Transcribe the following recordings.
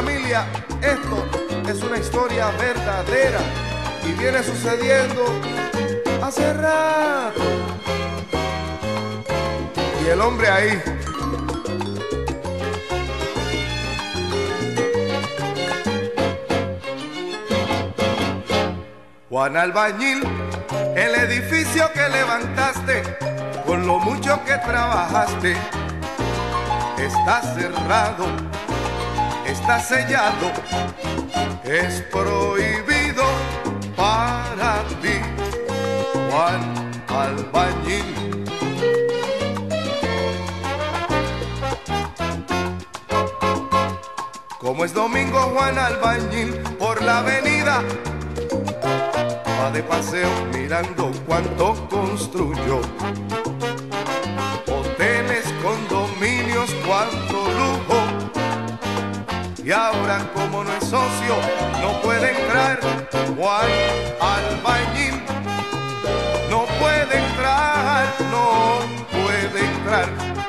familia, esto es una historia verdadera y viene sucediendo hace rato. Y el hombre ahí. Juan Albañil, el edificio que levantaste, con lo mucho que trabajaste, está cerrado, está sellado, es prohibido para ti, Juan Albañil. Como es domingo, Juan Albañil por la avenida va de paseo mirando cuánto construyó. Hoteles, condominios, cuánto lujo. Y ahora como no es socio, no puede entrar. Juan Albañil no puede entrar, no puede entrar.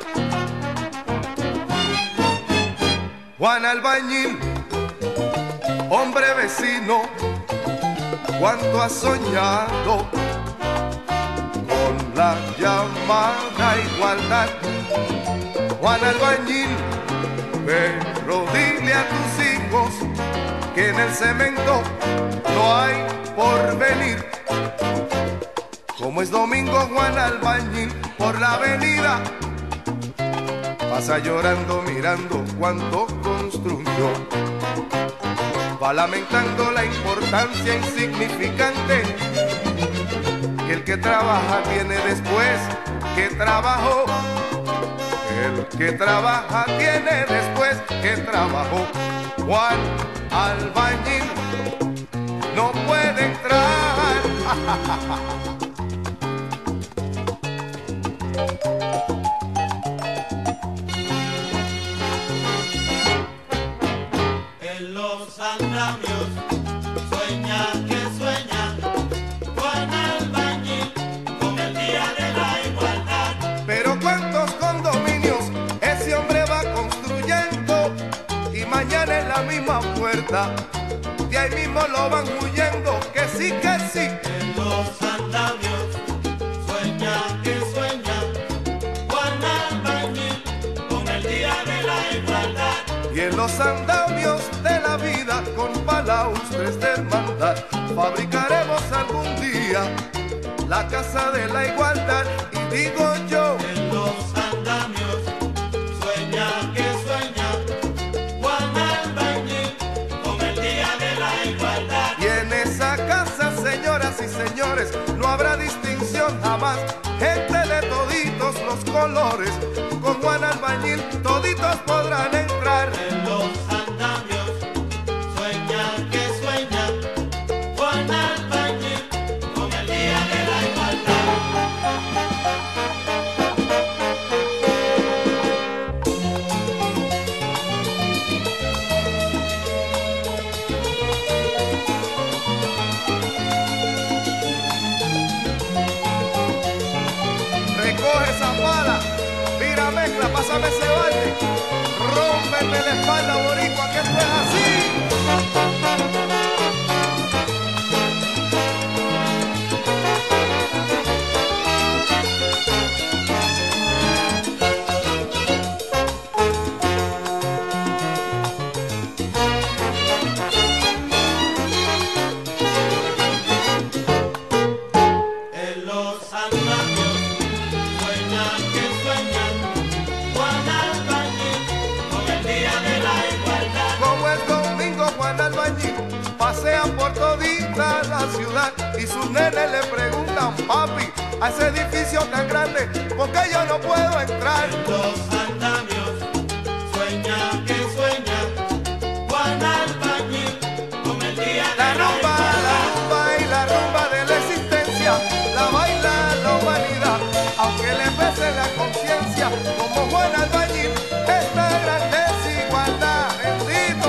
Juan Albañil, hombre vecino, cuánto has soñado con la llamada igualdad. Juan Albañil, pero dile a tus hijos que en el cemento no hay porvenir. Como es domingo, Juan Albañil por la avenida pasa llorando mirando cuánto construyó. Va lamentando la importancia insignificante que el que trabaja tiene después que trabajó. El que trabaja tiene después que trabajó. Juan Albañil no puede entrar. En los andamios sueña que sueña Juan Albañil con el día de la igualdad. Pero cuántos condominios ese hombre va construyendo y mañana en la misma puerta de ahí mismo lo van huyendo. Que sí, que sí. En los andamios sueña que sueña Juan Albañil con el día de la igualdad. Y en los andamios de la vida con balaustres de hermandad fabricaremos algún día la casa de la igualdad. Y digo yo, en los andamios sueña que sueña Juan Albañil con el día de la igualdad. y en esa casa, señoras y señores, no habrá distinción jamás. Gente de toditos los colores, con Juan Albañil toditos podrán entrar. En los andamios sueña que sueña Juan Albañil con el día de la igualdad. Recoge esa pala, mira mezcla, pásame ese balde, rómpeme la espalda, boricua, que esto es así. En los andamios sueña que sueña Juan Albañil con el día de la igualdad. Como el domingo, Juan Albañil pasea por todita la ciudad y sus nenes le preguntan: papi, a ese edificio tan grande, ¿por qué yo no puedo entrar? En los andamios sueña que sueña Juan Albañil con el día de La la rumba, la igualdad. rumba y la rumba de la existencia la baila la humanidad, aunque le pese la conciencia. Como Juan Albañil, esta gran desigualdad, bendito,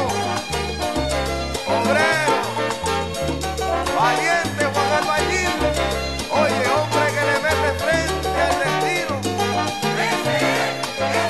obrero, valiente Juan Albañil, oye, hombre que le mete frente al destino.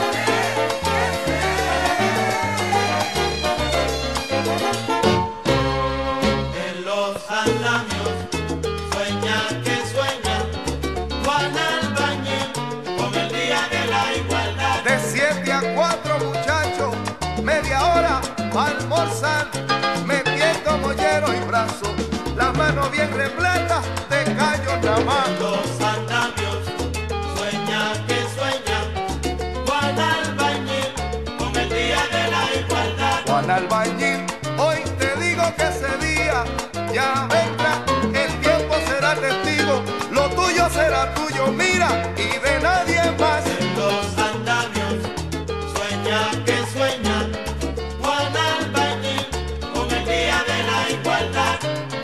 dorsal, metí el mollero y brazo, las manos bien repletas de callos nada más. Los andamios sueñan que sueñan, Juan Albañil, con el día de la igualdad. Juan Albañil, hoy te digo que ese día ya vendrá, el tiempo será testigo, lo tuyo será tuyo, mira, y de nadie más. Los andamios sueñan que sueñan, Juan Albañil, con el día de la igualdad.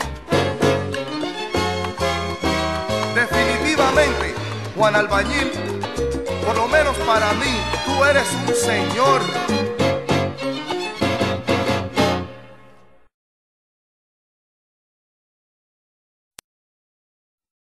Definitivamente, Juan Albañil, por lo menos para mí, tú eres un señor.